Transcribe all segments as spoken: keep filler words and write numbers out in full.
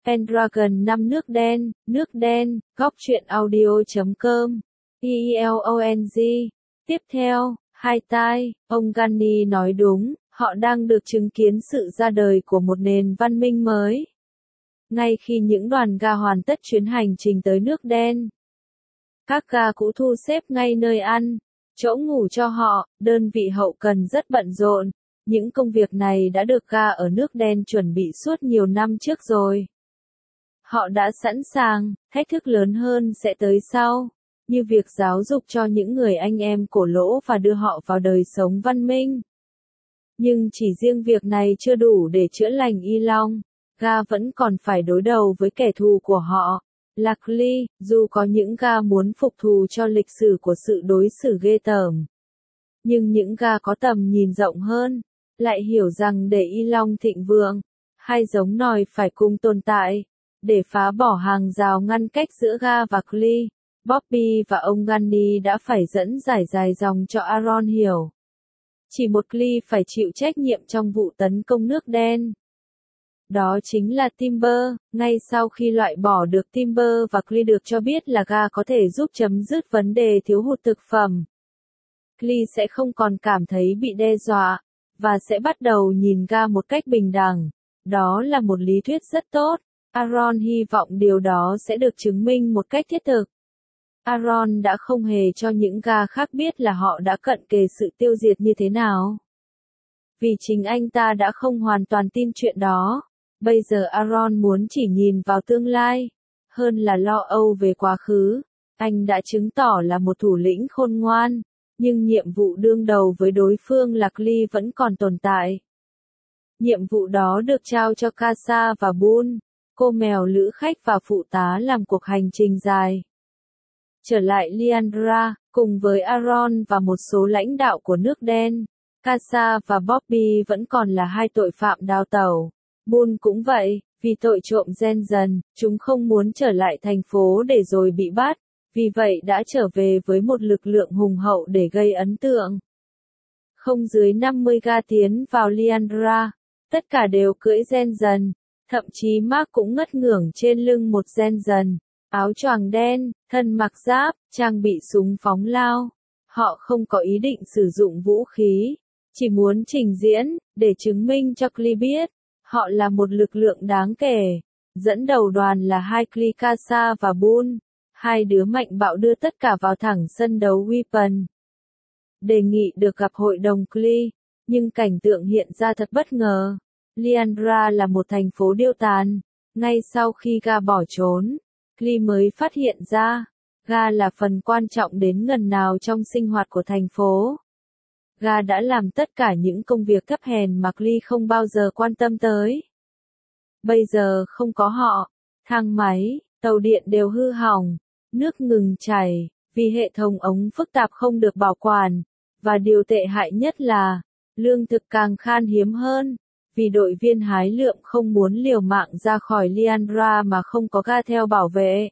Pendragon năm nước đen, nước đen, góc truyện audio chấm com, e e l o n g. Tiếp theo, hai tai, ông Gunny nói đúng, họ đang được chứng kiến sự ra đời của một nền văn minh mới. Ngay khi những đoàn ga hoàn tất chuyến hành trình tới nước đen, các ga cũ thu xếp ngay nơi ăn, chỗ ngủ cho họ, đơn vị hậu cần rất bận rộn. Những công việc này đã được ga ở nước đen chuẩn bị suốt nhiều năm trước rồi. Họ đã sẵn sàng, thách thức lớn hơn sẽ tới sau, như việc giáo dục cho những người anh em cổ lỗ và đưa họ vào đời sống văn minh. Nhưng chỉ riêng việc này chưa đủ để chữa lành Y Long, ga vẫn còn phải đối đầu với kẻ thù của họ, là Klee, dù có những ga muốn phục thù cho lịch sử của sự đối xử ghê tởm. Nhưng những ga có tầm nhìn rộng hơn, lại hiểu rằng để Y Long thịnh vượng, hai giống nòi phải cùng tồn tại. Để phá bỏ hàng rào ngăn cách giữa ga và Klee, Bobby và ông Gunny đã phải dẫn giải dài dòng cho Aaron hiểu. Chỉ một Klee phải chịu trách nhiệm trong vụ tấn công nước đen. Đó chính là Timber. Ngay sau khi loại bỏ được Timber và Klee được cho biết là ga có thể giúp chấm dứt vấn đề thiếu hụt thực phẩm, Klee sẽ không còn cảm thấy bị đe dọa, và sẽ bắt đầu nhìn ga một cách bình đẳng. Đó là một lý thuyết rất tốt. Aaron hy vọng điều đó sẽ được chứng minh một cách thiết thực. Aaron đã không hề cho những ga khác biết là họ đã cận kề sự tiêu diệt như thế nào. Vì chính anh ta đã không hoàn toàn tin chuyện đó. Bây giờ Aaron muốn chỉ nhìn vào tương lai, hơn là lo âu về quá khứ. Anh đã chứng tỏ là một thủ lĩnh khôn ngoan, nhưng nhiệm vụ đương đầu với đối phương là Klee vẫn còn tồn tại. Nhiệm vụ đó được trao cho Casa và Boone, cô mèo lữ khách và phụ tá làm cuộc hành trình dài. Trở lại Liandra, cùng với Aaron và một số lãnh đạo của nước đen, Casa và Bobby vẫn còn là hai tội phạm đào tẩu. Boone cũng vậy, vì tội trộm gen dần, chúng không muốn trở lại thành phố để rồi bị bắt, vì vậy đã trở về với một lực lượng hùng hậu để gây ấn tượng. Không dưới năm mươi ga tiến vào Liandra, tất cả đều cưỡi gen dần. Thậm chí Mark cũng ngất ngưởng trên lưng một gen dần, áo choàng đen, thân mặc giáp, trang bị súng phóng lao. Họ không có ý định sử dụng vũ khí, chỉ muốn trình diễn, để chứng minh cho Klee biết, họ là một lực lượng đáng kể. Dẫn đầu đoàn là hai Klee, Casa và Boone, hai đứa mạnh bạo đưa tất cả vào thẳng sân đấu Weapon. Đề nghị được gặp hội đồng Klee, nhưng cảnh tượng hiện ra thật bất ngờ. Liandra là một thành phố điêu tàn. Ngay sau khi ga bỏ trốn, Klee mới phát hiện ra, ga là phần quan trọng đến ngần nào trong sinh hoạt của thành phố. Ga đã làm tất cả những công việc thấp hèn mà Klee không bao giờ quan tâm tới. Bây giờ không có họ, thang máy, tàu điện đều hư hỏng, nước ngừng chảy, vì hệ thống ống phức tạp không được bảo quản, và điều tệ hại nhất là, lương thực càng khan hiếm hơn. Vì đội viên hái lượm không muốn liều mạng ra khỏi Liandra mà không có ga theo bảo vệ.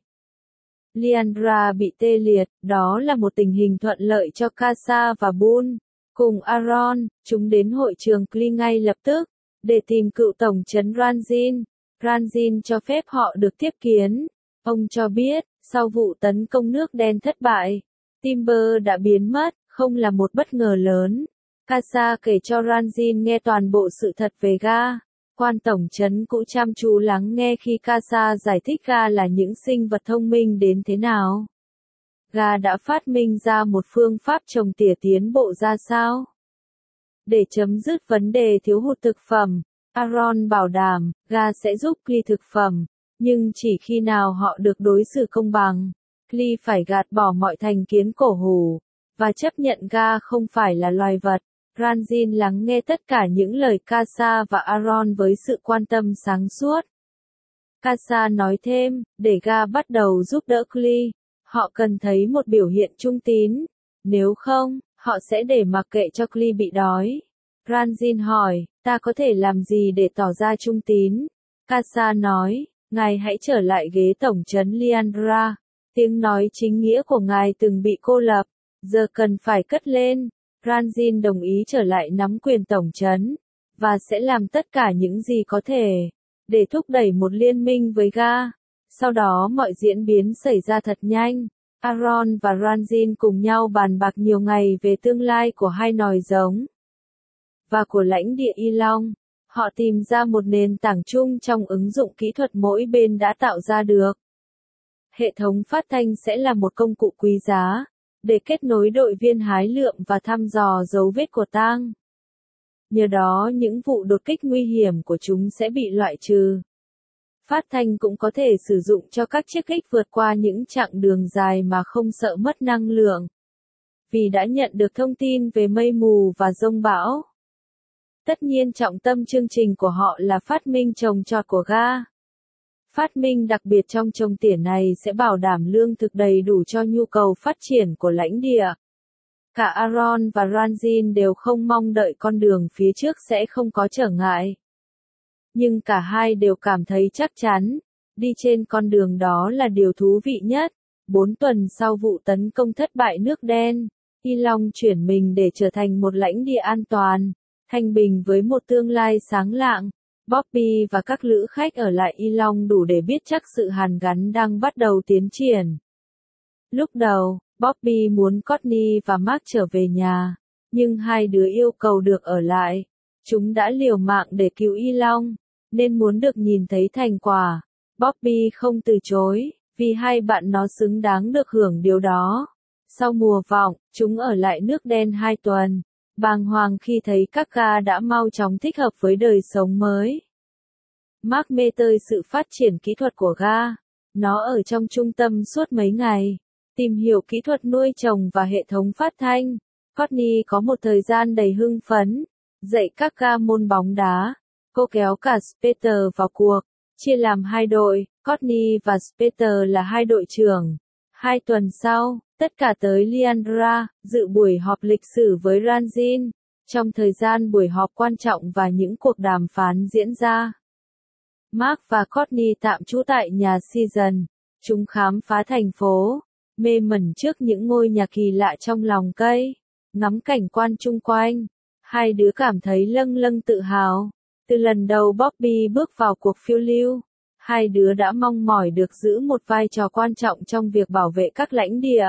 Liandra bị tê liệt, đó là một tình hình thuận lợi cho Casa và Boone. Cùng Aaron, chúng đến hội trường Klee ngay lập tức, để tìm cựu tổng trấn Ranjin. Ranjin cho phép họ được tiếp kiến. Ông cho biết, sau vụ tấn công nước đen thất bại, Timber đã biến mất, không là một bất ngờ lớn. Casa kể cho Ranjin nghe toàn bộ sự thật về ga. Quan tổng trấn cũng chăm chú lắng nghe khi Casa giải thích ga là những sinh vật thông minh đến thế nào. Ga đã phát minh ra một phương pháp trồng tỉa tiến bộ ra sao. Để chấm dứt vấn đề thiếu hụt thực phẩm, Aaron bảo đảm, ga sẽ giúp Klee thực phẩm, nhưng chỉ khi nào họ được đối xử công bằng. Klee phải gạt bỏ mọi thành kiến cổ hủ, và chấp nhận ga không phải là loài vật. Ranjin lắng nghe tất cả những lời Casa và Aaron với sự quan tâm sáng suốt. Casa nói thêm, để ga bắt đầu giúp đỡ Klee, họ cần thấy một biểu hiện trung tín. Nếu không, họ sẽ để mặc kệ cho Klee bị đói. Ranjin hỏi, ta có thể làm gì để tỏ ra trung tín? Casa nói, ngài hãy trở lại ghế tổng trấn Liandra. Tiếng nói chính nghĩa của ngài từng bị cô lập, giờ cần phải cất lên. Ranjin đồng ý trở lại nắm quyền tổng trấn, và sẽ làm tất cả những gì có thể để thúc đẩy một liên minh với Ga. Sau đó mọi diễn biến xảy ra thật nhanh. Aaron và Ranjin cùng nhau bàn bạc nhiều ngày về tương lai của hai nòi giống và của lãnh địa Y Long. Họ tìm ra một nền tảng chung trong ứng dụng kỹ thuật mỗi bên đã tạo ra được. Hệ thống phát thanh sẽ là một công cụ quý giá để kết nối đội viên hái lượm và thăm dò dấu vết của tang. Nhờ đó những vụ đột kích nguy hiểm của chúng sẽ bị loại trừ. Phát thanh cũng có thể sử dụng cho các chiếc ích vượt qua những chặng đường dài mà không sợ mất năng lượng, vì đã nhận được thông tin về mây mù và dông bão. Tất nhiên trọng tâm chương trình của họ là phát minh trồng trọt của Ga. Phát minh đặc biệt trong trồng tỉa này sẽ bảo đảm lương thực đầy đủ cho nhu cầu phát triển của lãnh địa. Cả Aaron và Ranjin đều không mong đợi con đường phía trước sẽ không có trở ngại. Nhưng cả hai đều cảm thấy chắc chắn, đi trên con đường đó là điều thú vị nhất. Bốn tuần sau vụ tấn công thất bại nước đen, Y Long chuyển mình để trở thành một lãnh địa an toàn, thanh bình với một tương lai sáng lạng. Bobby và các lữ khách ở lại Y Long đủ để biết chắc sự hàn gắn đang bắt đầu tiến triển. Lúc đầu, Bobby muốn Courtney và Mark trở về nhà, nhưng hai đứa yêu cầu được ở lại. Chúng đã liều mạng để cứu Y Long, nên muốn được nhìn thấy thành quả. Bobby không từ chối, vì hai bạn nó xứng đáng được hưởng điều đó. Sau mùa vọng, chúng ở lại nước đen hai tuần, bàng hoàng khi thấy các Ga đã mau chóng thích hợp với đời sống mới. Mark mê tơi sự phát triển kỹ thuật của Ga. Nó ở trong trung tâm suốt mấy ngày, tìm hiểu kỹ thuật nuôi trồng và hệ thống phát thanh. Courtney có một thời gian đầy hưng phấn, dạy các Ga môn bóng đá. Cô kéo cả Speter vào cuộc, chia làm hai đội, Courtney và Speter là hai đội trưởng. Hai tuần sau, tất cả tới Leandra, dự buổi họp lịch sử với Ranjin. Trong thời gian buổi họp quan trọng và những cuộc đàm phán diễn ra, Mark và Courtney tạm trú tại nhà Season. Chúng khám phá thành phố, mê mẩn trước những ngôi nhà kỳ lạ trong lòng cây, ngắm cảnh quan chung quanh. Hai đứa cảm thấy lâng lâng tự hào. Từ lần đầu Bobby bước vào cuộc phiêu lưu, hai đứa đã mong mỏi được giữ một vai trò quan trọng trong việc bảo vệ các lãnh địa.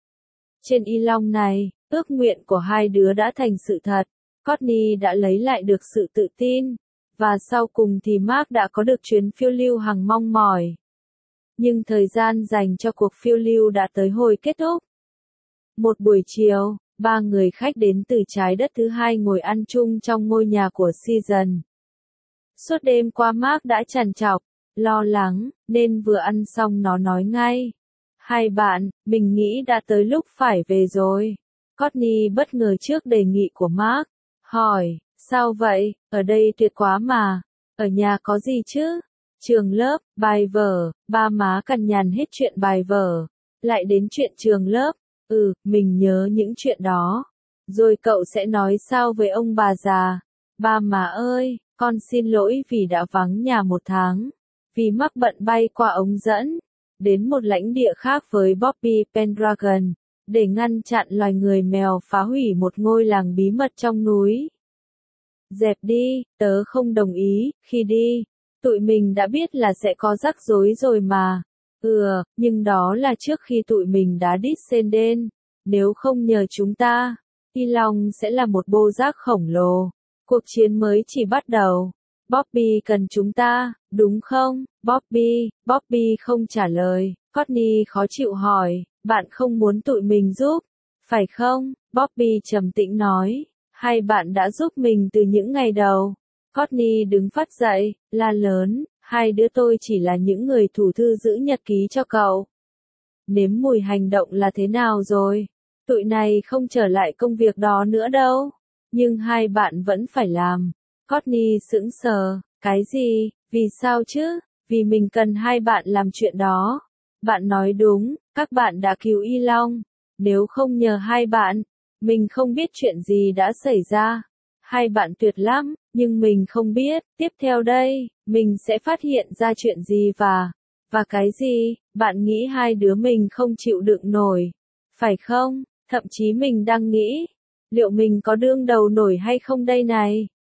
Trên Y Long này, ước nguyện của hai đứa đã thành sự thật. Courtney đã lấy lại được sự tự tin, và sau cùng thì Mark đã có được chuyến phiêu lưu hằng mong mỏi. Nhưng thời gian dành cho cuộc phiêu lưu đã tới hồi kết thúc. Một buổi chiều, ba người khách đến từ trái đất thứ hai ngồi ăn chung trong ngôi nhà của Season. Suốt đêm qua Mark đã trằn trọc, lo lắng, nên vừa ăn xong nó nói ngay. Hai bạn, mình nghĩ đã tới lúc phải về rồi. Courtney bất ngờ trước đề nghị của Mark, hỏi, sao vậy, ở đây tuyệt quá mà, ở nhà có gì chứ? Trường lớp, bài vở, ba má cằn nhằn hết chuyện bài vở, lại đến chuyện trường lớp, ừ, mình nhớ những chuyện đó. Rồi cậu sẽ nói sao với ông bà già? Ba má ơi, con xin lỗi vì đã vắng nhà một tháng, vì mắc bận bay qua ống dẫn, đến một lãnh địa khác với Bobby Pendragon, để ngăn chặn loài người mèo phá hủy một ngôi làng bí mật trong núi. Dẹp đi, tớ không đồng ý, khi đi, tụi mình đã biết là sẽ có rắc rối rồi mà. Ừ, nhưng đó là trước khi tụi mình đã Descendant, nếu không nhờ chúng ta, Y Long sẽ là một bô rác khổng lồ. Cuộc chiến mới chỉ bắt đầu. Bobby cần chúng ta, đúng không? Bobby, Bobby không trả lời. Courtney khó chịu hỏi, bạn không muốn tụi mình giúp, phải không? Bobby trầm tĩnh nói, hai bạn đã giúp mình từ những ngày đầu. Courtney đứng phát dậy, la lớn, hai đứa tôi chỉ là những người thủ thư giữ nhật ký cho cậu. Nếm mùi hành động là thế nào rồi? Tụi này không trở lại công việc đó nữa đâu. Nhưng hai bạn vẫn phải làm. Courtney sững sờ, cái gì, vì sao chứ? Vì mình cần hai bạn làm chuyện đó. Bạn nói đúng, các bạn đã cứu Y Long. Nếu không nhờ hai bạn, mình không biết chuyện gì đã xảy ra. Hai bạn tuyệt lắm, nhưng mình không biết, tiếp theo đây, mình sẽ phát hiện ra chuyện gì và, và cái gì, bạn nghĩ hai đứa mình không chịu đựng nổi, phải không? Thậm chí mình đang nghĩ, liệu mình có đương đầu nổi hay không đây này?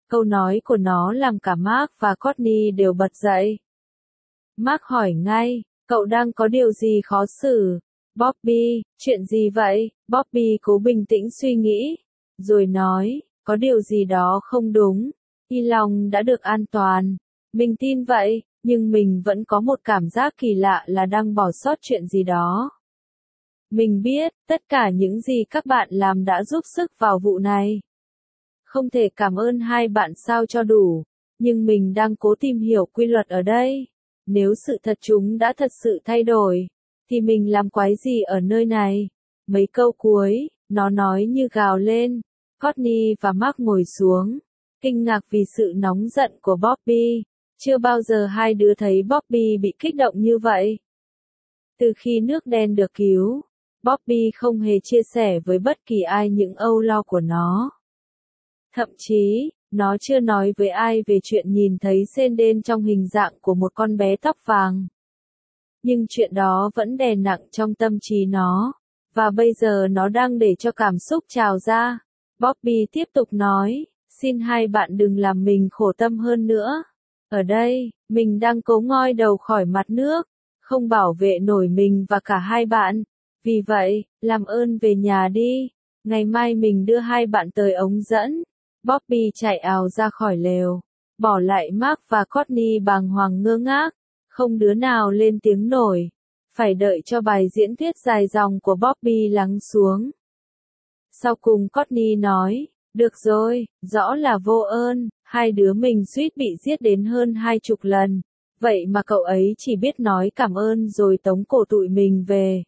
Câu nói của nó làm cả Mark và Courtney đều bật dậy. Mark hỏi ngay, cậu đang có điều gì khó xử? Bobby, chuyện gì vậy? Bobby cố bình tĩnh suy nghĩ, rồi nói, có điều gì đó không đúng. Elon đã được an toàn. Mình tin vậy, nhưng mình vẫn có một cảm giác kỳ lạ là đang bỏ sót chuyện gì đó. Mình biết, tất cả những gì các bạn làm đã giúp sức vào vụ này. Không thể cảm ơn hai bạn sao cho đủ, nhưng mình đang cố tìm hiểu quy luật ở đây. Nếu sự thật chúng đã thật sự thay đổi, thì mình làm quái gì ở nơi này? Mấy câu cuối, nó nói như gào lên. Courtney và Mark ngồi xuống, kinh ngạc vì sự nóng giận của Bobby. Chưa bao giờ hai đứa thấy Bobby bị kích động như vậy. Từ khi nước đen được cứu, Bobby không hề chia sẻ với bất kỳ ai những âu lo của nó. Thậm chí, nó chưa nói với ai về chuyện nhìn thấy Senden trong hình dạng của một con bé tóc vàng. Nhưng chuyện đó vẫn đè nặng trong tâm trí nó, và bây giờ nó đang để cho cảm xúc trào ra. Bobby tiếp tục nói, xin hai bạn đừng làm mình khổ tâm hơn nữa. Ở đây, mình đang cố ngoi đầu khỏi mặt nước, không bảo vệ nổi mình và cả hai bạn. Vì vậy, làm ơn về nhà đi, ngày mai mình đưa hai bạn tới ống dẫn. Bobby chạy ào ra khỏi lều, bỏ lại Mark và Courtney bàng hoàng ngơ ngác, không đứa nào lên tiếng nổi, phải đợi cho bài diễn thuyết dài dòng của Bobby lắng xuống. Sau cùng Courtney nói, được rồi, rõ là vô ơn, hai đứa mình suýt bị giết đến hơn hai chục lần, vậy mà cậu ấy chỉ biết nói cảm ơn rồi tống cổ tụi mình về.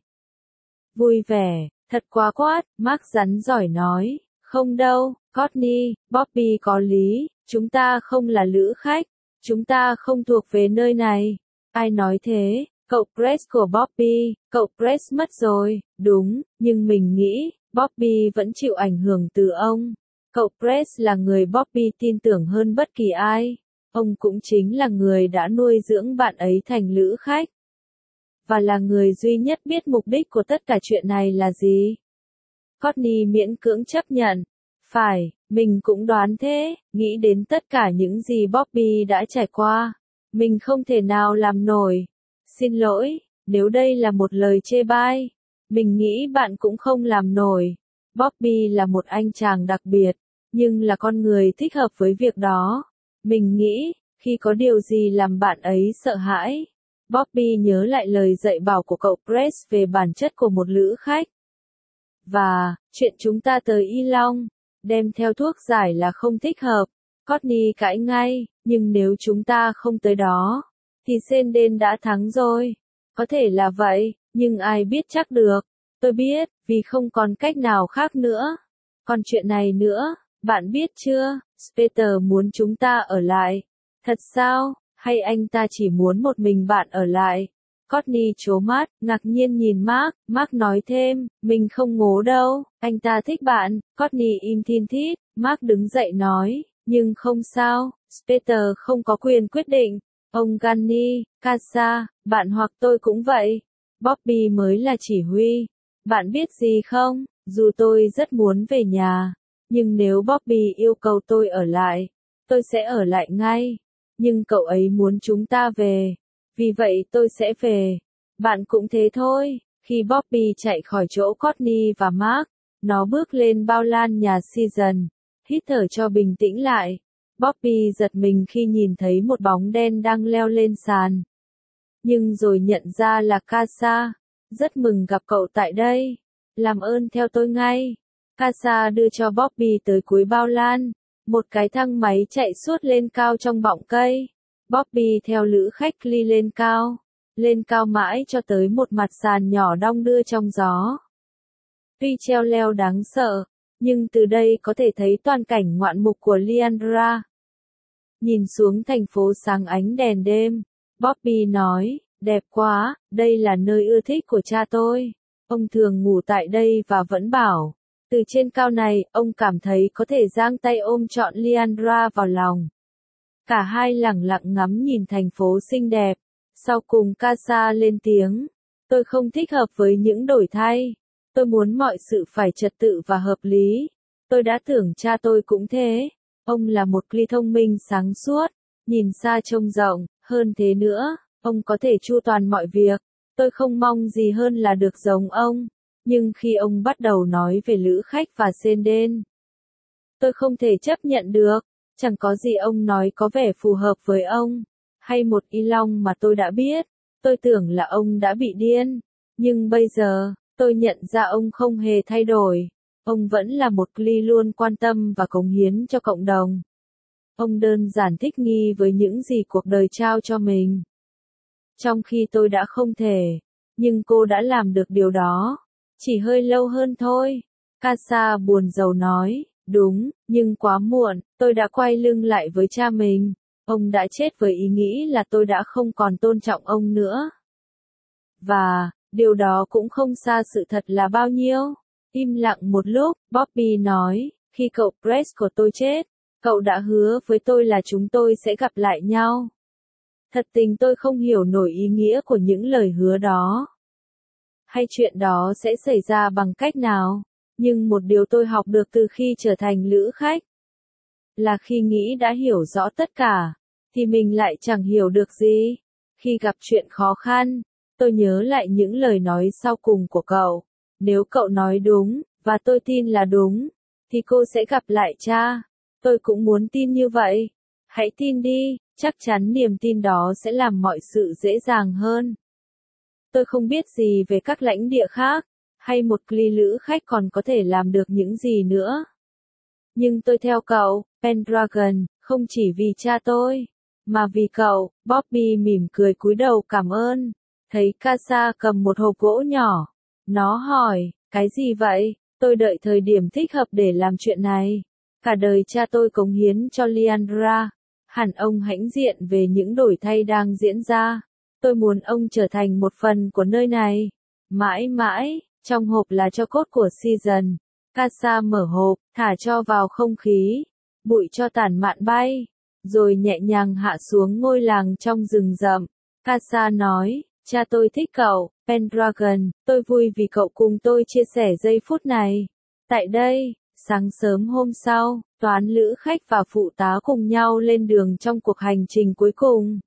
Vui vẻ, thật quá quát, Mark rắn giỏi nói, không đâu, Courtney, Bobby có lý, chúng ta không là lữ khách, chúng ta không thuộc về nơi này. Ai nói thế? Cậu Brett của Bobby, cậu Brett mất rồi, đúng, nhưng mình nghĩ, Bobby vẫn chịu ảnh hưởng từ ông. Cậu Brett là người Bobby tin tưởng hơn bất kỳ ai. Ông cũng chính là người đã nuôi dưỡng bạn ấy thành lữ khách. Và là người duy nhất biết mục đích của tất cả chuyện này là gì. Courtney miễn cưỡng chấp nhận. Phải, mình cũng đoán thế, nghĩ đến tất cả những gì Bobby đã trải qua. Mình không thể nào làm nổi. Xin lỗi, nếu đây là một lời chê bai. Mình nghĩ bạn cũng không làm nổi. Bobby là một anh chàng đặc biệt, nhưng là con người thích hợp với việc đó. Mình nghĩ, khi có điều gì làm bạn ấy sợ hãi. Bobby nhớ lại lời dạy bảo của cậu Brett về bản chất của một lữ khách. Và, chuyện chúng ta tới Y Long, đem theo thuốc giải là không thích hợp. Courtney cãi ngay, nhưng nếu chúng ta không tới đó, thì Senden đã thắng rồi. Có thể là vậy, nhưng ai biết chắc được. Tôi biết, vì không còn cách nào khác nữa. Còn chuyện này nữa, bạn biết chưa, Peter muốn chúng ta ở lại. Thật sao, hay anh ta chỉ muốn một mình bạn ở lại? Courtney trố mắt, ngạc nhiên nhìn Mark, Mark nói thêm, mình không ngố đâu, anh ta thích bạn. Courtney im thin thít, Mark đứng dậy nói, nhưng không sao, Peter không có quyền quyết định. Ông Gunny, Casa, bạn hoặc tôi cũng vậy. Bobby mới là chỉ huy. Bạn biết gì không, dù tôi rất muốn về nhà, nhưng nếu Bobby yêu cầu tôi ở lại, tôi sẽ ở lại ngay. Nhưng cậu ấy muốn chúng ta về, vì vậy tôi sẽ về. Bạn cũng thế thôi. Khi Bobby chạy khỏi chỗ Courtney và Mark, nó bước lên bao lan nhà Season, hít thở cho bình tĩnh lại. Bobby giật mình khi nhìn thấy một bóng đen đang leo lên sàn. Nhưng rồi nhận ra là Casa. Rất mừng gặp cậu tại đây. Làm ơn theo tôi ngay. Casa đưa cho Bobby tới cuối bao lan. Một cái thang máy chạy suốt lên cao trong bọng cây. Bobby theo lữ khách ly lên cao. Lên cao mãi cho tới một mặt sàn nhỏ đong đưa trong gió. Tuy treo leo đáng sợ, nhưng từ đây có thể thấy toàn cảnh ngoạn mục của Leandra. Nhìn xuống thành phố sáng ánh đèn đêm, Bobby nói, đẹp quá, đây là nơi ưa thích của cha tôi. Ông thường ngủ tại đây và vẫn bảo, từ trên cao này, ông cảm thấy có thể giang tay ôm trọn Leandra vào lòng. Cả hai lẳng lặng ngắm nhìn thành phố xinh đẹp. Sau cùng Casa lên tiếng, tôi không thích hợp với những đổi thay. Tôi muốn mọi sự phải trật tự và hợp lý. Tôi đã tưởng cha tôi cũng thế. Ông là một Glee thông minh sáng suốt, nhìn xa trông rộng, hơn thế nữa, ông có thể chu toàn mọi việc. Tôi không mong gì hơn là được giống ông. Nhưng khi ông bắt đầu nói về lữ khách và Senden, tôi không thể chấp nhận được. Chẳng có gì ông nói có vẻ phù hợp với ông, hay một Y Long mà tôi đã biết. Tôi tưởng là ông đã bị điên. Nhưng bây giờ, tôi nhận ra ông không hề thay đổi. Ông vẫn là một Glee luôn quan tâm và cống hiến cho cộng đồng. Ông đơn giản thích nghi với những gì cuộc đời trao cho mình. Trong khi tôi đã không thể. Nhưng cô đã làm được điều đó. Chỉ hơi lâu hơn thôi. Casa buồn rầu nói. Đúng, nhưng quá muộn, tôi đã quay lưng lại với cha mình. Ông đã chết với ý nghĩ là tôi đã không còn tôn trọng ông nữa. Và, điều đó cũng không xa sự thật là bao nhiêu. Im lặng một lúc, Bobby nói, khi cậu Brett của tôi chết, cậu đã hứa với tôi là chúng tôi sẽ gặp lại nhau. Thật tình tôi không hiểu nổi ý nghĩa của những lời hứa đó. Hay chuyện đó sẽ xảy ra bằng cách nào. Nhưng một điều tôi học được từ khi trở thành lữ khách, là khi nghĩ đã hiểu rõ tất cả, thì mình lại chẳng hiểu được gì. Khi gặp chuyện khó khăn, tôi nhớ lại những lời nói sau cùng của cậu. Nếu cậu nói đúng, và tôi tin là đúng, thì cô sẽ gặp lại cha. Tôi cũng muốn tin như vậy. Hãy tin đi, chắc chắn niềm tin đó sẽ làm mọi sự dễ dàng hơn. Tôi không biết gì về các lãnh địa khác, hay một Glee lữ khách còn có thể làm được những gì nữa. Nhưng tôi theo cậu, Pendragon, không chỉ vì cha tôi, mà vì cậu. Bobby mỉm cười cúi đầu cảm ơn. Thấy Casa cầm một hộp gỗ nhỏ. Nó hỏi, cái gì vậy? Tôi đợi thời điểm thích hợp để làm chuyện này. Cả đời cha tôi cống hiến cho Liandra. Hẳn ông hãnh diện về những đổi thay đang diễn ra. Tôi muốn ông trở thành một phần của nơi này. Mãi mãi, trong hộp là tro cốt của Season. Casa mở hộp, thả cho vào không khí. Bụi cho tản mạn bay. Rồi nhẹ nhàng hạ xuống ngôi làng trong rừng rậm. Casa nói, cha tôi thích cậu, Pendragon. Tôi vui vì cậu cùng tôi chia sẻ giây phút này. Tại đây, sáng sớm hôm sau, toán lữ khách và phụ tá cùng nhau lên đường trong cuộc hành trình cuối cùng.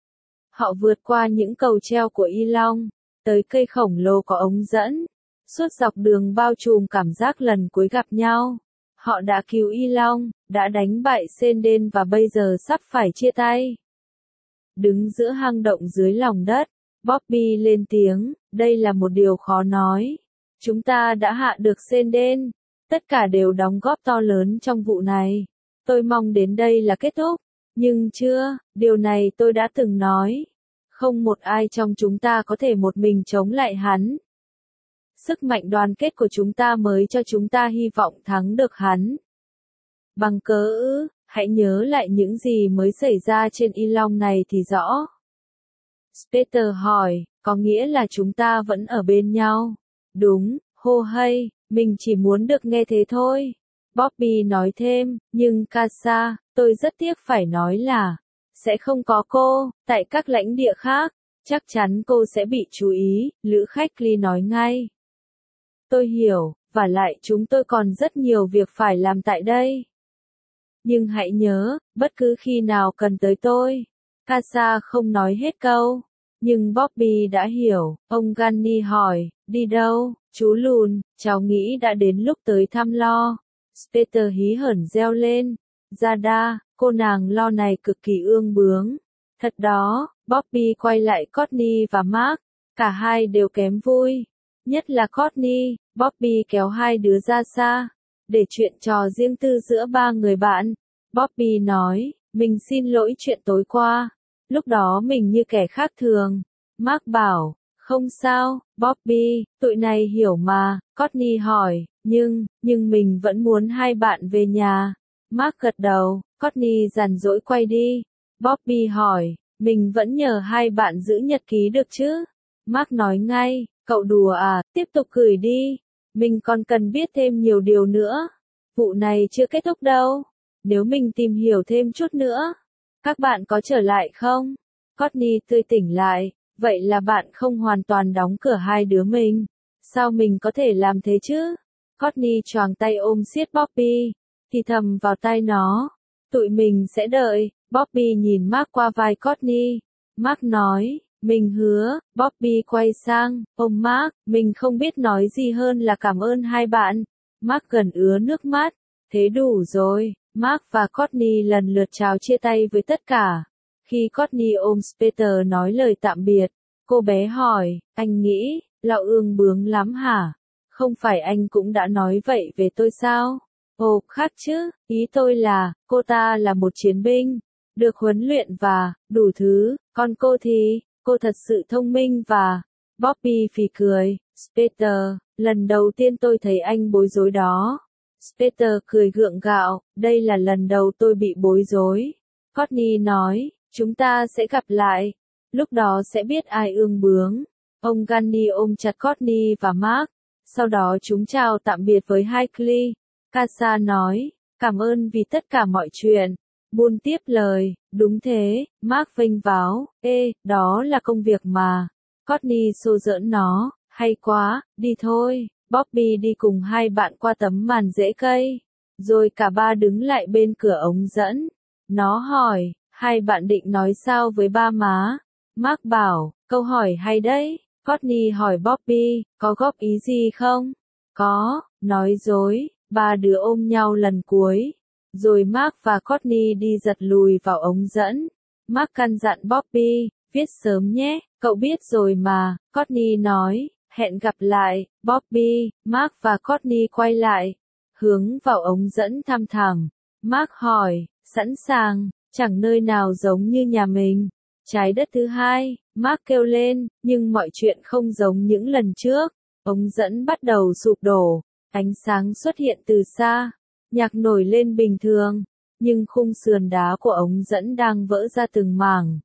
Họ vượt qua những cầu treo của Y Long, tới cây khổng lồ có ống dẫn. Suốt dọc đường bao trùm cảm giác lần cuối gặp nhau. Họ đã cứu Y Long, đã đánh bại Senden và bây giờ sắp phải chia tay. Đứng giữa hang động dưới lòng đất, Bobby lên tiếng, đây là một điều khó nói. Chúng ta đã hạ được Senden. Tất cả đều đóng góp to lớn trong vụ này. Tôi mong đến đây là kết thúc. Nhưng chưa, điều này tôi đã từng nói. Không một ai trong chúng ta có thể một mình chống lại hắn. Sức mạnh đoàn kết của chúng ta mới cho chúng ta hy vọng thắng được hắn. Bằng cớ ư, hãy nhớ lại những gì mới xảy ra trên Y Long này thì rõ. Peter hỏi, có nghĩa là chúng ta vẫn ở bên nhau. Đúng, hô hay, mình chỉ muốn được nghe thế thôi. Bobby nói thêm, nhưng Casa, tôi rất tiếc phải nói là, sẽ không có cô, tại các lãnh địa khác, chắc chắn cô sẽ bị chú ý, lữ khách Glee nói ngay. Tôi hiểu, và lại chúng tôi còn rất nhiều việc phải làm tại đây. Nhưng hãy nhớ, bất cứ khi nào cần tới tôi. Casa không nói hết câu, nhưng Bobby đã hiểu. Ông Gunny hỏi, đi đâu, chú lùn, cháu nghĩ đã đến lúc tới thăm lo. Peter hí hởn reo lên. Zada, cô nàng lo này cực kỳ ương bướng. Thật đó, Bobby quay lại Courtney và Mark. Cả hai đều kém vui. Nhất là Courtney, Bobby kéo hai đứa ra xa. Để chuyện trò riêng tư giữa ba người bạn. Bobby nói, mình xin lỗi chuyện tối qua. Lúc đó mình như kẻ khác thường. Mark bảo, không sao, Bobby, tụi này hiểu mà. Courtney hỏi, nhưng, nhưng mình vẫn muốn hai bạn về nhà. Mark gật đầu, Courtney giàn dỗi quay đi. Bobby hỏi, mình vẫn nhờ hai bạn giữ nhật ký được chứ? Mark nói ngay, cậu đùa à, tiếp tục gửi đi. Mình còn cần biết thêm nhiều điều nữa. Vụ này chưa kết thúc đâu. Nếu mình tìm hiểu thêm chút nữa, các bạn có trở lại không? Courtney tươi tỉnh lại, vậy là bạn không hoàn toàn đóng cửa hai đứa mình. Sao mình có thể làm thế chứ? Courtney choàng tay ôm siết Bobby, thì thầm vào tai nó. Tụi mình sẽ đợi. Bobby nhìn Mark qua vai Courtney. Mark nói, mình hứa. Bobby quay sang, ôm Mark, mình không biết nói gì hơn là cảm ơn hai bạn. Mark gần ứa nước mắt. Thế đủ rồi. Mark và Courtney lần lượt chào chia tay với tất cả. Khi Courtney ôm Peter nói lời tạm biệt, cô bé hỏi, anh nghĩ, lão ương bướng lắm hả? Không phải anh cũng đã nói vậy về tôi sao? Ồ, khác chứ, ý tôi là, cô ta là một chiến binh, được huấn luyện và, đủ thứ, còn cô thì, cô thật sự thông minh và, Bobby phì cười, Peter, lần đầu tiên tôi thấy anh bối rối đó. Peter cười gượng gạo, đây là lần đầu tôi bị bối rối. Courtney nói, chúng ta sẽ gặp lại, lúc đó sẽ biết ai ương bướng. Ông Gunny ôm chặt Courtney và Mark, sau đó chúng chào tạm biệt với Higley. Casa nói, cảm ơn vì tất cả mọi chuyện. Buôn tiếp lời, đúng thế, Mark vênh váo, ê, đó là công việc mà. Courtney xô giỡn nó, hay quá, đi thôi. Bobby đi cùng hai bạn qua tấm màn rễ cây, rồi cả ba đứng lại bên cửa ống dẫn. Nó hỏi, hai bạn định nói sao với ba má? Mark bảo, câu hỏi hay đấy. Courtney hỏi Bobby, có góp ý gì không? Có, nói dối. Ba đứa ôm nhau lần cuối. Rồi Mark và Courtney đi giật lùi vào ống dẫn. Mark căn dặn Bobby, viết sớm nhé, cậu biết rồi mà. Courtney nói, hẹn gặp lại. Bobby, Mark và Courtney quay lại, hướng vào ống dẫn thăm thẳm. Mark hỏi, sẵn sàng, chẳng nơi nào giống như nhà mình. Trái đất thứ hai, Mark kêu lên, nhưng mọi chuyện không giống những lần trước. Ống dẫn bắt đầu sụp đổ, ánh sáng xuất hiện từ xa, nhạc nổi lên bình thường, nhưng khung sườn đá của ống dẫn đang vỡ ra từng mảng.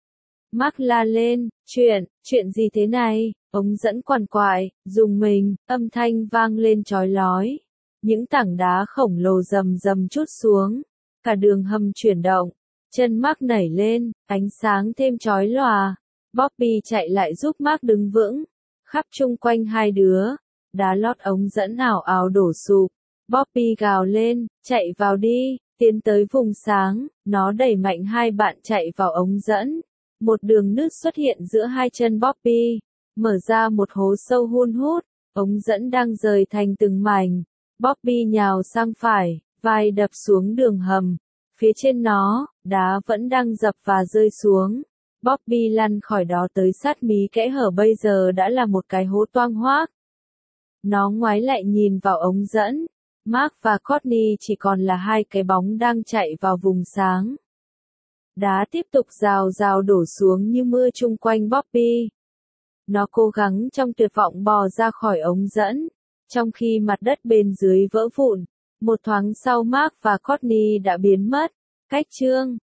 Mark la lên, chuyện, chuyện gì thế này? Ống dẫn quằn quại, rùng mình, âm thanh vang lên chói lói. Những tảng đá khổng lồ rầm rầm trút xuống, cả đường hầm chuyển động. Chân Mark nảy lên, ánh sáng thêm chói lòa. Bobby chạy lại giúp Mark đứng vững. Khắp chung quanh hai đứa, đá lót ống dẫn ảo ảo đổ sụp. Bobby gào lên, chạy vào đi, tiến tới vùng sáng. Nó đẩy mạnh hai bạn chạy vào ống dẫn. Một đường nứt xuất hiện giữa hai chân Bobby, mở ra một hố sâu hun hút. Ống dẫn đang rời thành từng mảnh. Bobby nhào sang phải, vai đập xuống đường hầm. Phía trên nó, đá vẫn đang dập và rơi xuống. Bobby lăn khỏi đó tới sát mí kẽ hở, bây giờ đã là một cái hố toang hoác. Nó ngoái lại nhìn vào ống dẫn. Mark và Courtney chỉ còn là hai cái bóng đang chạy vào vùng sáng. Đá tiếp tục rào rào đổ xuống như mưa chung quanh Bobby. Nó cố gắng trong tuyệt vọng bò ra khỏi ống dẫn, trong khi mặt đất bên dưới vỡ vụn. Một thoáng sau Mark và Courtney đã biến mất. Cách chương